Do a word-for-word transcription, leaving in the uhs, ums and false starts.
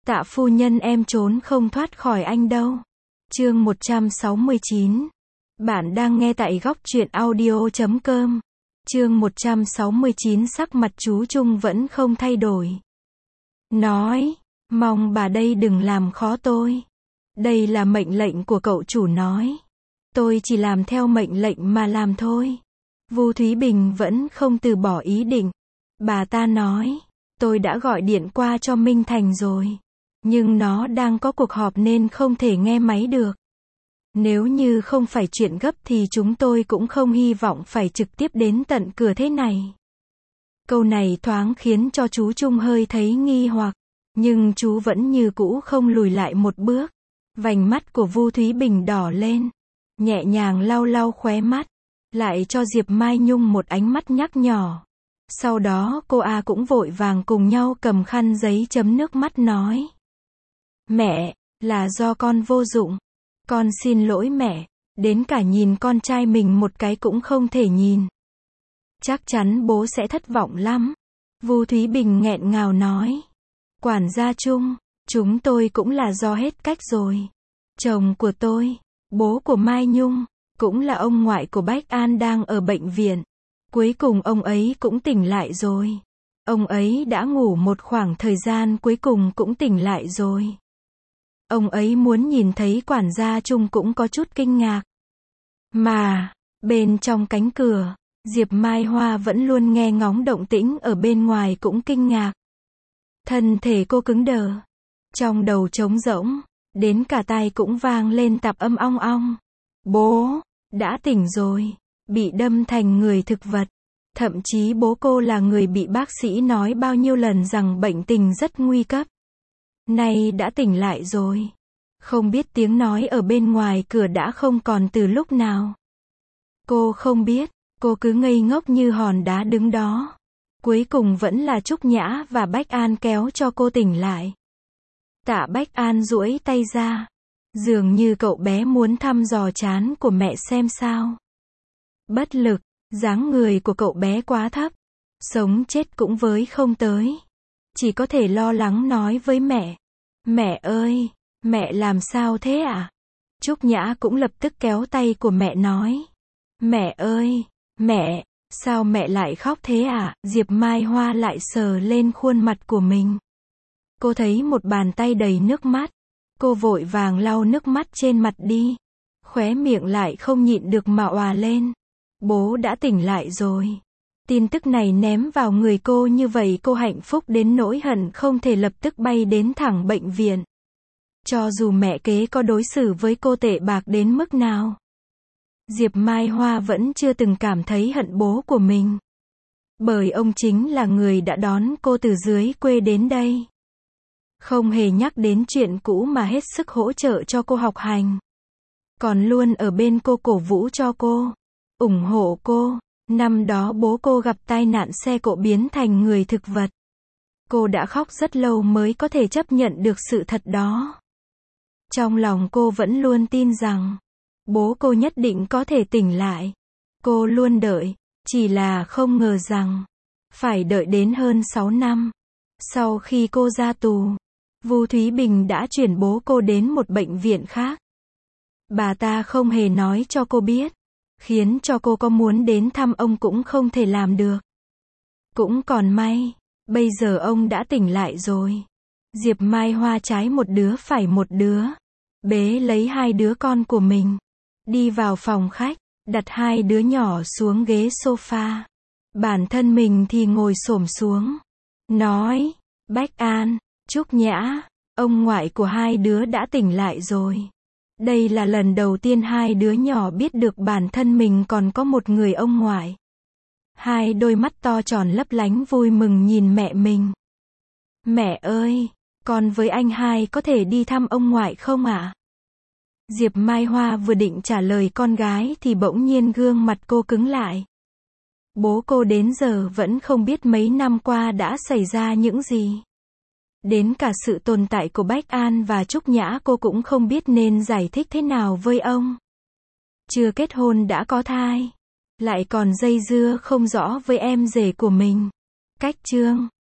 Tạ phu nhân em trốn không thoát khỏi anh đâu. Chương một trăm sáu mươi chín. Bạn đang nghe tại góc truyện audio chấm com. Chương một trăm sáu mươi chín sắc mặt chú Trung vẫn không thay đổi. Nói, mong bà đây đừng làm khó tôi. Đây là mệnh lệnh của cậu chủ nói. Tôi chỉ làm theo mệnh lệnh mà làm thôi. Vu Thúy Bình vẫn không từ bỏ ý định. Bà ta nói, tôi đã gọi điện qua cho Minh Thành rồi. Nhưng nó đang có cuộc họp nên không thể nghe máy được. Nếu như không phải chuyện gấp thì chúng tôi cũng không hy vọng phải trực tiếp đến tận cửa thế này. Câu này thoáng khiến cho chú Trung hơi thấy nghi hoặc. Nhưng chú vẫn như cũ không lùi lại một bước. Vành mắt của Vu Thúy Bình đỏ lên. Nhẹ nhàng lau lau khóe mắt. Lại cho Diệp Mai Nhung một ánh mắt nhắc nhở. Sau đó cô A cũng vội vàng cùng nhau cầm khăn giấy chấm nước mắt nói. Mẹ, là do con vô dụng. Con xin lỗi mẹ, đến cả nhìn con trai mình một cái cũng không thể nhìn. Chắc chắn bố sẽ thất vọng lắm. Vu Thúy Bình nghẹn ngào nói. Quản gia Trung, chúng tôi cũng là do hết cách rồi. Chồng của tôi, bố của Mai Nhung, cũng là ông ngoại của Bách An đang ở bệnh viện. Cuối cùng ông ấy cũng tỉnh lại rồi. Ông ấy đã ngủ một khoảng thời gian cuối cùng cũng tỉnh lại rồi. Ông ấy muốn nhìn thấy quản gia Trung cũng có chút kinh ngạc. Mà, bên trong cánh cửa, Diệp Mai Hoa vẫn luôn nghe ngóng động tĩnh ở bên ngoài cũng kinh ngạc. Thân thể cô cứng đờ. Trong đầu trống rỗng, đến cả tai cũng vang lên tạp âm ong ong. Bố, đã tỉnh rồi, bị đâm thành người thực vật. Thậm chí bố cô là người bị bác sĩ nói bao nhiêu lần rằng bệnh tình rất nguy cấp. Nay đã tỉnh lại rồi. Không biết tiếng nói ở bên ngoài cửa đã không còn từ lúc nào. Cô không biết, cô cứ ngây ngốc như hòn đá đứng đó. Cuối cùng vẫn là Trúc Nhã và Bách An kéo cho cô tỉnh lại. Tạ Bách An duỗi tay ra. Dường như cậu bé muốn thăm dò trán của mẹ xem sao. Bất lực, dáng người của cậu bé quá thấp. Sống chết cũng với không tới. Chỉ có thể lo lắng nói với mẹ. Mẹ ơi, mẹ làm sao thế ạ? À? Trúc Nhã cũng lập tức kéo tay của mẹ nói. Mẹ ơi, mẹ, sao mẹ lại khóc thế ạ? À? Diệp Mai Hoa lại sờ lên khuôn mặt của mình. Cô thấy một bàn tay đầy nước mắt. Cô vội vàng lau nước mắt trên mặt đi. Khóe miệng lại không nhịn được mà òa lên. Bố đã tỉnh lại rồi. Tin tức này ném vào người cô như vậy cô hạnh phúc đến nỗi hận không thể lập tức bay đến thẳng bệnh viện. Cho dù mẹ kế có đối xử với cô tệ bạc đến mức nào. Diệp Mai Hoa vẫn chưa từng cảm thấy hận bố của mình. Bởi ông chính là người đã đón cô từ dưới quê đến đây. Không hề nhắc đến chuyện cũ mà hết sức hỗ trợ cho cô học hành. Còn luôn ở bên cô cổ vũ cho cô. ủng hộ cô. Năm đó bố cô gặp tai nạn xe cộ biến thành người thực vật. Cô đã khóc rất lâu mới có thể chấp nhận được sự thật đó. Trong lòng cô vẫn luôn tin rằng bố cô nhất định có thể tỉnh lại. Cô luôn đợi, chỉ là không ngờ rằng phải đợi đến hơn sáu năm. Sau khi cô ra tù, Vu Thúy Bình đã chuyển bố cô đến một bệnh viện khác. Bà ta không hề nói cho cô biết. Khiến cho cô có muốn đến thăm ông cũng không thể làm được. Cũng còn may, bây giờ ông đã tỉnh lại rồi. Diệp Mai Hoa trái một đứa phải một đứa. Bế lấy hai đứa con của mình. Đi vào phòng khách, đặt hai đứa nhỏ xuống ghế sofa. Bản thân mình thì ngồi xổm xuống. Nói, Bách An, Trúc Nhã, ông ngoại của hai đứa đã tỉnh lại rồi. Đây là lần đầu tiên hai đứa nhỏ biết được bản thân mình còn có một người ông ngoại. Hai đôi mắt to tròn lấp lánh vui mừng nhìn mẹ mình. Mẹ ơi, con với anh hai có thể đi thăm ông ngoại không ạ? À? Diệp Mai Hoa vừa định trả lời con gái thì bỗng nhiên gương mặt cô cứng lại. Bố cô đến giờ vẫn không biết mấy năm qua đã xảy ra những gì. Đến cả sự tồn tại của Bách An và Trúc Nhã cô cũng không biết nên giải thích thế nào với ông. Chưa kết hôn đã có thai. Lại còn dây dưa không rõ với em rể của mình. Cách chương